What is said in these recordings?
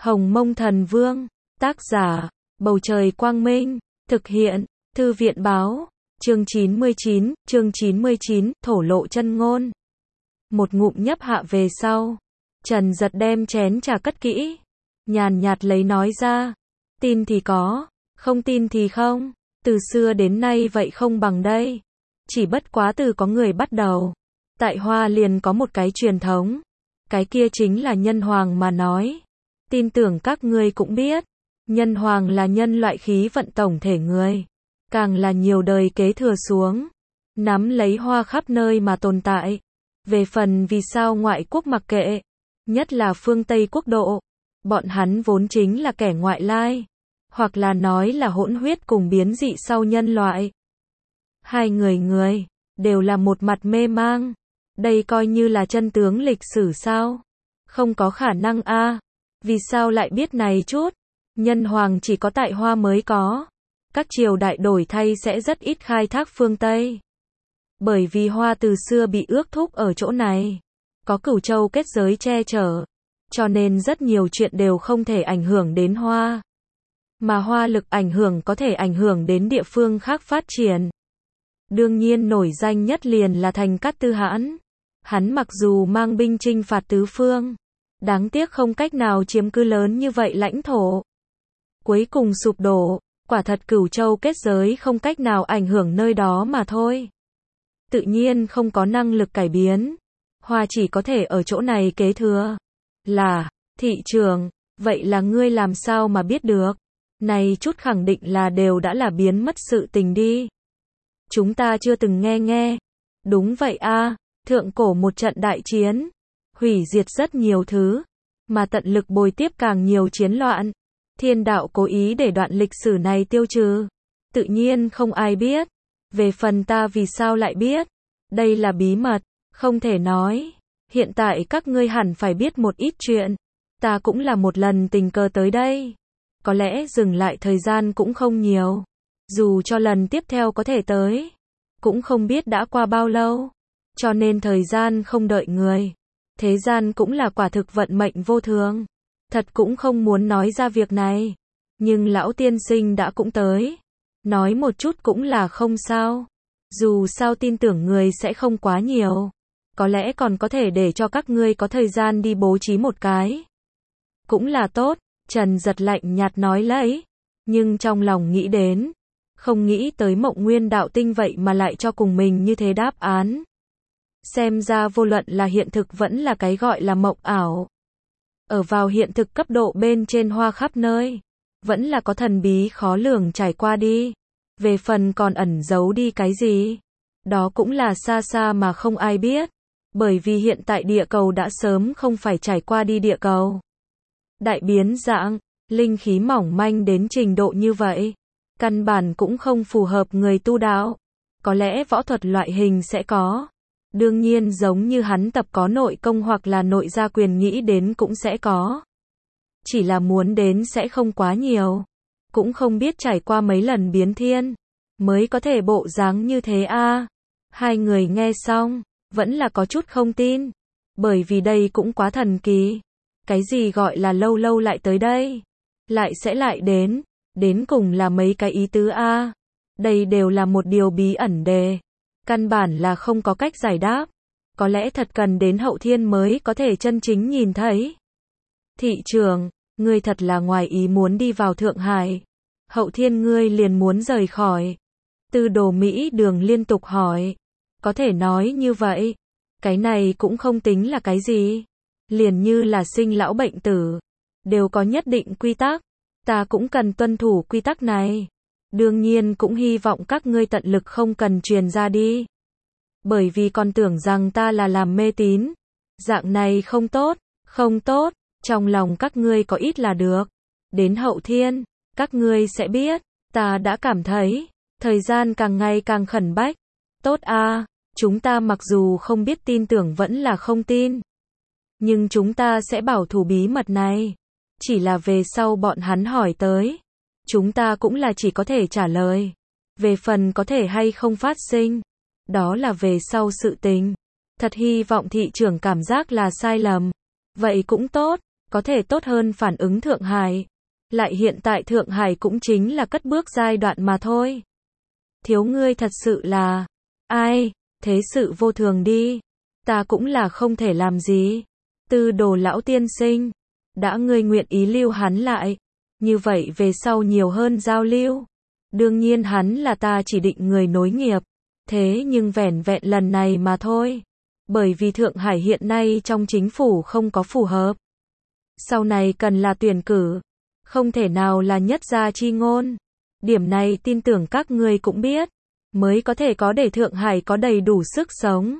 Hồng Mông Thần Vương, tác giả, Bầu Trời Quang Minh, thực hiện, Thư viện Báo, chương 99, thổ lộ chân ngôn. Một ngụm nhấp hạ về sau, Trần Giật đem chén trà cất kỹ, nhàn nhạt lấy nói ra, tin thì có, không tin thì không, từ xưa đến nay vậy không bằng đây. Chỉ bất quá từ có người bắt đầu, tại Hoa liền có một cái truyền thống, cái kia chính là nhân hoàng mà nói. Tin tưởng các ngươi cũng biết, nhân hoàng là nhân loại khí vận tổng thể người, càng là nhiều đời kế thừa xuống, nắm lấy Hoa khắp nơi mà tồn tại. Về phần vì sao ngoại quốc mặc kệ, nhất là phương Tây quốc độ, bọn hắn vốn chính là kẻ ngoại lai, hoặc là nói là hỗn huyết cùng biến dị sau nhân loại. Hai người đều là một mặt mê mang. Đây coi như là chân tướng lịch sử sao? Không có khả năng a. Vì sao lại biết này chút? Nhân hoàng chỉ có tại Hoa mới có. Các triều đại đổi thay sẽ rất ít khai thác phương Tây. Bởi vì Hoa từ xưa bị ước thúc ở chỗ này. Có Cửu Châu kết giới che chở. Cho nên rất nhiều chuyện đều không thể ảnh hưởng đến Hoa. Mà Hoa lực ảnh hưởng có thể ảnh hưởng đến địa phương khác phát triển. Đương nhiên nổi danh nhất liền là Thành Cát Tư Hãn. Hắn mặc dù mang binh chinh phạt tứ phương, đáng tiếc không cách nào chiếm cứ lớn như vậy lãnh thổ. Cuối cùng sụp đổ, quả thật Cửu Châu kết giới không cách nào ảnh hưởng nơi đó mà thôi. Tự nhiên không có năng lực cải biến. Hoa chỉ có thể ở chỗ này kế thừa. Là, thị trường, vậy là ngươi làm sao mà biết được? Này chút khẳng định là đều đã là biến mất sự tình đi. Chúng ta chưa từng nghe. Đúng vậy a, thượng cổ một trận đại chiến, hủy diệt rất nhiều thứ, mà tận lực bồi tiếp càng nhiều chiến loạn. Thiên đạo cố ý để đoạn lịch sử này tiêu trừ. Tự nhiên không ai biết. Về phần ta vì sao lại biết, đây là bí mật, không thể nói. Hiện tại các ngươi hẳn phải biết một ít chuyện. Ta cũng là một lần tình cờ tới đây. Có lẽ dừng lại thời gian cũng không nhiều. Dù cho lần tiếp theo có thể tới, cũng không biết đã qua bao lâu. Cho nên thời gian không đợi người. Thế gian cũng là quả thực vận mệnh vô thường. Thật cũng không muốn nói ra việc này. Nhưng lão tiên sinh đã cũng tới. Nói một chút cũng là không sao. Dù sao tin tưởng người sẽ không quá nhiều. Có lẽ còn có thể để cho các ngươi có thời gian đi bố trí một cái. Cũng là tốt, Trần Giật lạnh nhạt nói lấy. Nhưng trong lòng nghĩ đến, không nghĩ tới Mộng Nguyên đạo tinh vậy mà lại cho cùng mình như thế đáp án. Xem ra vô luận là hiện thực vẫn là cái gọi là mộng ảo. Ở vào hiện thực cấp độ bên trên Hoa khắp nơi, vẫn là có thần bí khó lường trải qua đi. Về phần còn ẩn giấu đi cái gì, đó cũng là xa xa mà không ai biết. Bởi vì hiện tại địa cầu đã sớm không phải trải qua đi địa cầu. Đại biến dạng, linh khí mỏng manh đến trình độ như vậy, căn bản cũng không phù hợp người tu đạo. Có lẽ võ thuật loại hình sẽ có. Đương nhiên giống như hắn tập có nội công hoặc là nội gia quyền nghĩ đến cũng sẽ có. Chỉ là muốn đến sẽ không quá nhiều. Cũng không biết trải qua mấy lần biến thiên, mới có thể bộ dáng như thế a. Hai người nghe xong, vẫn là có chút không tin. Bởi vì đây cũng quá thần kỳ. Cái gì gọi là lâu lâu lại tới đây, lại sẽ lại đến cùng là mấy cái ý tứ a. Đây đều là một điều bí ẩn đề. Căn bản là không có cách giải đáp. Có lẽ thật cần đến Hậu Thiên mới có thể chân chính nhìn thấy. Thị trường, ngươi thật là ngoài ý muốn đi vào Thượng Hải. Hậu Thiên ngươi liền muốn rời khỏi. Tư Đồ Mỹ Đường liên tục hỏi. Có thể nói như vậy. Cái này cũng không tính là cái gì. Liền như là sinh lão bệnh tử. Đều có nhất định quy tắc. Ta cũng cần tuân thủ quy tắc này. Đương nhiên cũng hy vọng các ngươi tận lực không cần truyền ra đi. Bởi vì còn tưởng rằng ta là làm mê tín. Dạng này không tốt, trong lòng các ngươi có ít là được. Đến Hậu Thiên, các ngươi sẽ biết, ta đã cảm thấy, thời gian càng ngày càng khẩn bách. Tốt a, chúng ta mặc dù không biết tin tưởng vẫn là không tin. Nhưng chúng ta sẽ bảo thủ bí mật này. Chỉ là về sau bọn hắn hỏi tới. Chúng ta cũng là chỉ có thể trả lời. Về phần có thể hay không phát sinh, đó là về sau sự tình. Thật hy vọng thị trưởng cảm giác là sai lầm. Vậy cũng tốt, có thể tốt hơn phản ứng Thượng Hải. Lại hiện tại Thượng Hải cũng chính là cất bước giai đoạn mà thôi. Thiếu ngươi thật sự là, ai, thế sự vô thường đi. Ta cũng là không thể làm gì. Tư Đồ lão tiên sinh, đã ngươi nguyện ý lưu hắn lại, như vậy về sau nhiều hơn giao lưu. Đương nhiên hắn là ta chỉ định người nối nghiệp, thế nhưng vẻn vẹn lần này mà thôi. Bởi vì Thượng Hải hiện nay trong chính phủ không có phù hợp. Sau này cần là tuyển cử, không thể nào là nhất gia chi ngôn. Điểm này tin tưởng các ngươi cũng biết, mới có thể có để Thượng Hải có đầy đủ sức sống.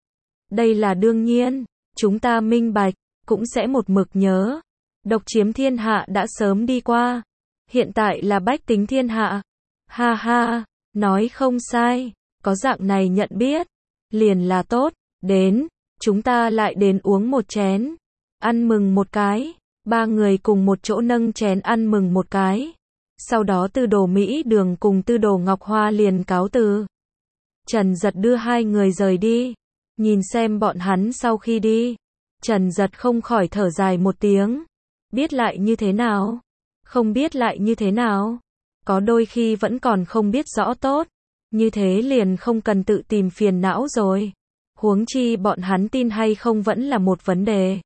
Đây là đương nhiên, chúng ta minh bạch, cũng sẽ một mực nhớ. Độc chiếm thiên hạ đã sớm đi qua, hiện tại là bách tính thiên hạ. Ha ha, nói không sai, có dạng này nhận biết, liền là tốt. Đến, chúng ta lại đến uống một chén, ăn mừng một cái. Ba người cùng một chỗ nâng chén ăn mừng một cái. Sau đó Tư Đồ Mỹ Đường cùng Tư Đồ Ngọc Hoa liền cáo từ. Trần Dật đưa hai người rời đi. Nhìn xem bọn hắn sau khi đi, Trần Dật không khỏi thở dài một tiếng. Biết lại như thế nào? Không biết lại như thế nào? Có đôi khi vẫn còn không biết rõ tốt. Như thế liền không cần tự tìm phiền não rồi. Huống chi bọn hắn tin hay không vẫn là một vấn đề.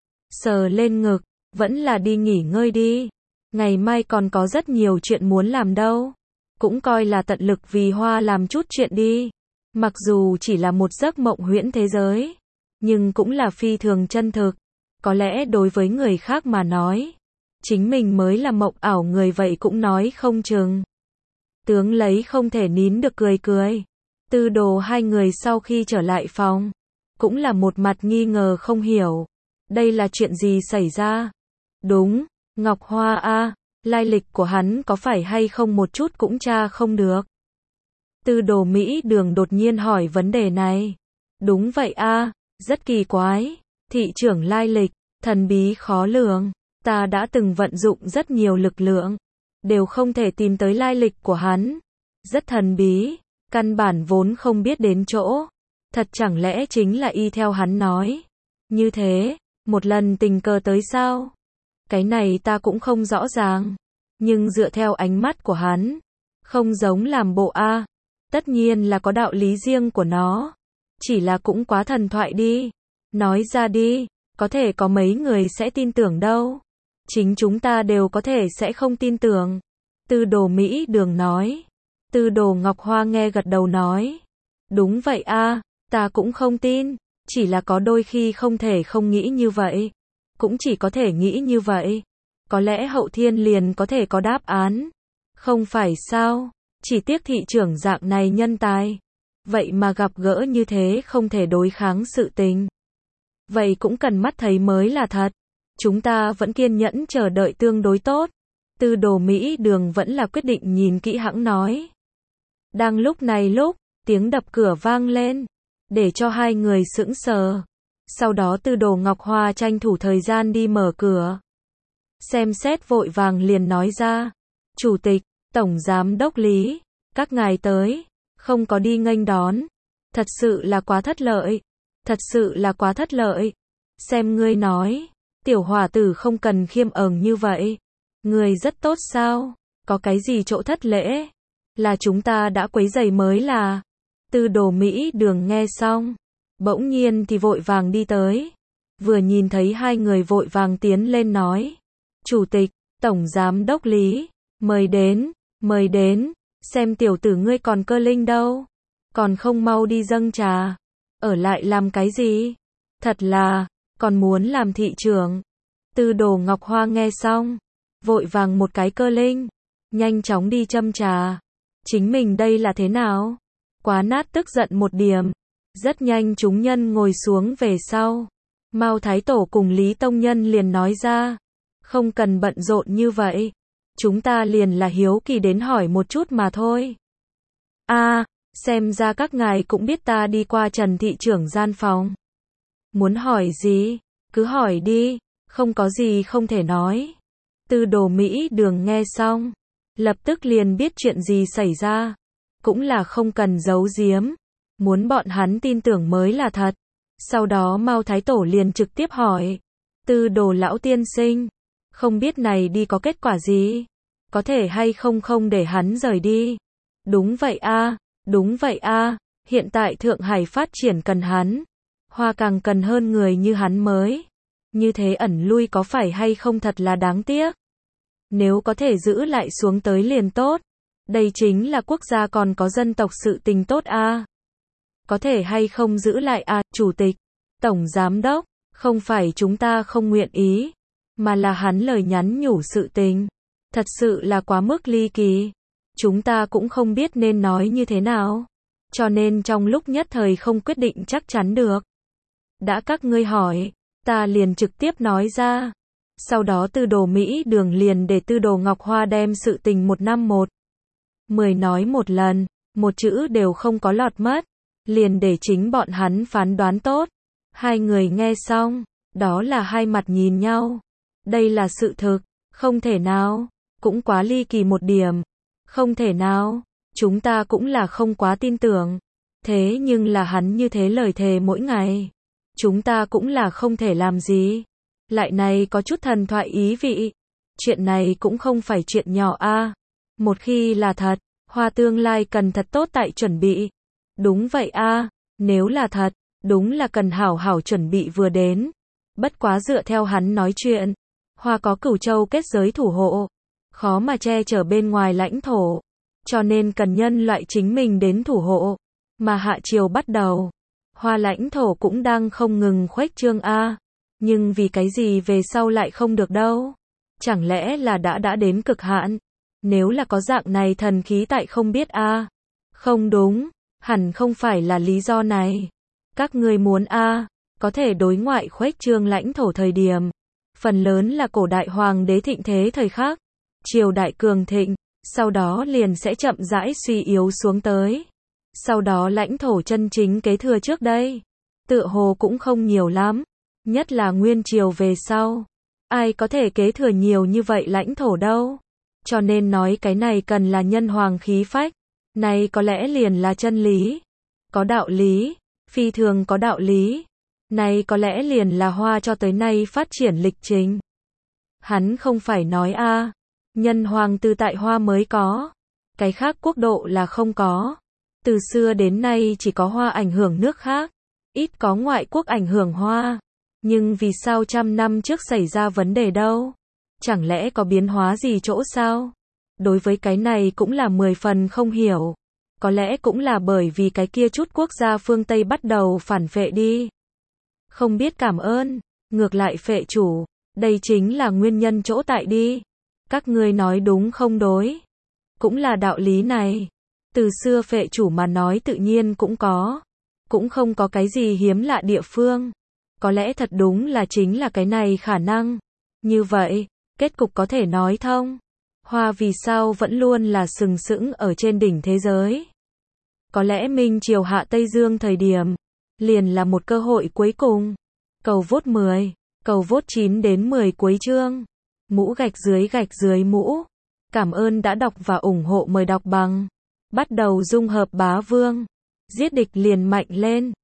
Sờ lên ngực, vẫn là đi nghỉ ngơi đi. Ngày mai còn có rất nhiều chuyện muốn làm đâu. Cũng coi là tận lực vì Hoa làm chút chuyện đi. Mặc dù chỉ là một giấc mộng huyễn thế giới, nhưng cũng là phi thường chân thực. Có lẽ đối với người khác mà nói, chính mình mới là mộng ảo người vậy cũng nói không chừng. Tướng lấy không thể nín được cười cười. Tư Đồ hai người sau khi trở lại phòng, cũng là một mặt nghi ngờ không hiểu. Đây là chuyện gì xảy ra? Đúng, Ngọc Hoa a, lai lịch của hắn có phải hay không một chút cũng tra không được. Tư Đồ Mỹ Đường đột nhiên hỏi vấn đề này. Đúng vậy a, rất kỳ quái. Thị trưởng lai lịch, thần bí khó lường. Ta đã từng vận dụng rất nhiều lực lượng, đều không thể tìm tới lai lịch của hắn. Rất thần bí, căn bản vốn không biết đến chỗ. Thật chẳng lẽ chính là y theo hắn nói. Như thế, một lần tình cờ tới sao? Cái này ta cũng không rõ ràng. Nhưng dựa theo ánh mắt của hắn, không giống làm bộ a. Tất nhiên là có đạo lý riêng của nó. Chỉ là cũng quá thần thoại đi. Nói ra đi, có thể có mấy người sẽ tin tưởng đâu. Chính chúng ta đều có thể sẽ không tin tưởng. Tư Đồ Mỹ Đường nói. Tư Đồ Ngọc Hoa nghe gật đầu nói. Đúng vậy a, ta cũng không tin. Chỉ là có đôi khi không thể không nghĩ như vậy. Cũng chỉ có thể nghĩ như vậy. Có lẽ hậu thiên liền có thể có đáp án. Không phải sao? Chỉ tiếc thị trưởng dạng này nhân tài. Vậy mà gặp gỡ như thế không thể đối kháng sự tình. Vậy cũng cần mắt thấy mới là thật. Chúng ta vẫn kiên nhẫn chờ đợi tương đối tốt. Tư Đồ Mỹ Đường vẫn là quyết định nhìn kỹ hãng nói. Đang lúc này tiếng đập cửa vang lên, để cho hai người sững sờ. Sau đó Tư Đồ Ngọc Hoa tranh thủ thời gian đi mở cửa. Xem xét vội vàng liền nói ra. Chủ tịch, Tổng Giám đốc Lý, các ngài tới, không có đi nghênh đón. Thật sự là quá thất lợi. Thật sự là quá thất lợi. Xem ngươi nói, tiểu hòa tử không cần khiêm ờn như vậy. Ngươi rất tốt sao? Có cái gì chỗ thất lễ? Là chúng ta đã quấy rầy mới là. Tư Đồ Mỹ Đường nghe xong, bỗng nhiên thì vội vàng đi tới. Vừa nhìn thấy hai người vội vàng tiến lên nói. Chủ tịch, Tổng Giám đốc Lý, mời đến, xem tiểu tử ngươi còn cơ linh đâu. Còn không mau đi dâng trà. Ở lại làm cái gì? Thật là, còn muốn làm thị trưởng. Tư Đồ Ngọc Hoa nghe xong, vội vàng một cái cơ linh, nhanh chóng đi châm trà. Chính mình đây là thế nào? Quá nát tức giận một điểm. Rất nhanh chúng nhân ngồi xuống về sau. Mao Thái Tổ cùng Lý Tông Nhân liền nói ra. Không cần bận rộn như vậy. Chúng ta liền là hiếu kỳ đến hỏi một chút mà thôi. Xem ra các ngài cũng biết ta đi qua Trần thị trưởng gian phòng. Muốn hỏi gì? Cứ hỏi đi, không có gì không thể nói. Tư Đồ Mỹ Đường nghe xong, lập tức liền biết chuyện gì xảy ra. Cũng là không cần giấu giếm. Muốn bọn hắn tin tưởng mới là thật. Sau đó Mao Thái Tổ liền trực tiếp hỏi. Tư Đồ lão tiên sinh, không biết này đi có kết quả gì? Có thể hay không không để hắn rời đi? Đúng vậy a, đúng vậy a, hiện tại Thượng Hải phát triển cần hắn, Hoa càng cần hơn người như hắn mới. Như thế ẩn lui có phải hay không thật là đáng tiếc. Nếu có thể giữ lại xuống tới liền tốt. Đây chính là quốc gia còn có dân tộc sự tình tốt a. Có thể hay không giữ lại a, chủ tịch, tổng giám đốc, không phải chúng ta không nguyện ý, mà là hắn lời nhắn nhủ sự tình. Thật sự là quá mức ly kỳ. Chúng ta cũng không biết nên nói như thế nào. Cho nên trong lúc nhất thời không quyết định chắc chắn được. Đã các ngươi hỏi, ta liền trực tiếp nói ra. Sau đó Tư Đồ Mỹ Đường liền để Tư Đồ Ngọc Hoa đem sự tình 1:10 nói một lần, một chữ đều không có lọt mất, liền để chính bọn hắn phán đoán tốt. Hai người nghe xong, đó là hai mặt nhìn nhau. Đây là sự thực, không thể nào, cũng quá ly kỳ một điểm. Không thể nào, chúng ta cũng là không quá tin tưởng. Thế nhưng là hắn như thế lời thề mỗi ngày. Chúng ta cũng là không thể làm gì. Lại này có chút thần thoại ý vị. Chuyện này cũng không phải chuyện nhỏ a. Một khi là thật, Hoa tương lai cần thật tốt tại chuẩn bị. Đúng vậy a, nếu là thật, đúng là cần hảo hảo chuẩn bị vừa đến. Bất quá dựa theo hắn nói chuyện, Hoa có Cửu Châu kết giới thủ hộ, khó mà che chở bên ngoài lãnh thổ, cho nên cần nhân loại chính mình đến thủ hộ. Mà hạ triều bắt đầu, Hoa lãnh thổ cũng đang không ngừng khuếch trương a. Nhưng vì cái gì về sau lại không được đâu? Chẳng lẽ là đã đến cực hạn? Nếu là có dạng này thần khí tại không biết a. Không đúng, hẳn không phải là lý do này. Các ngươi muốn a, có thể đối ngoại khuếch trương lãnh thổ thời điểm, phần lớn là cổ đại hoàng đế thịnh thế thời khắc, triều đại cường thịnh, sau đó liền sẽ chậm rãi suy yếu xuống tới. Sau đó lãnh thổ chân chính kế thừa trước đây, tựa hồ cũng không nhiều lắm, nhất là nguyên triều về sau. Ai có thể kế thừa nhiều như vậy lãnh thổ đâu? Cho nên nói cái này cần là nhân hoàng khí phách. Này có lẽ liền là chân lý. Có đạo lý, phi thường có đạo lý. Này có lẽ liền là Hoa cho tới nay phát triển lịch trình. Hắn không phải nói a, nhân hoàng từ tại Hoa mới có, cái khác quốc độ là không có. Từ xưa đến nay chỉ có Hoa ảnh hưởng nước khác, ít có ngoại quốc ảnh hưởng Hoa. Nhưng vì sao 100 năm trước xảy ra vấn đề đâu? Chẳng lẽ có biến hóa gì chỗ sao? Đối với cái này cũng là 10 phần không hiểu. Có lẽ cũng là bởi vì cái kia chút quốc gia phương Tây bắt đầu phản phệ đi. Không biết cảm ơn, ngược lại phệ chủ, đây chính là nguyên nhân chỗ tại đi. Các ngươi nói đúng không đối? Cũng là đạo lý này. Từ xưa phệ chủ mà nói tự nhiên cũng có. Cũng không có cái gì hiếm lạ địa phương. Có lẽ thật đúng là chính là cái này khả năng. Như vậy, kết cục có thể nói thông. Hoa vì sao vẫn luôn là sừng sững ở trên đỉnh thế giới? Có lẽ Minh Triều hạ Tây Dương thời điểm, liền là một cơ hội cuối cùng. Cầu vote 10, cầu vote 9 đến 10 cuối chương. Mũ gạch dưới mũ. Cảm ơn đã đọc và ủng hộ, mời đọc bằng. Bắt đầu dung hợp bá vương. Giết địch liền mạnh lên.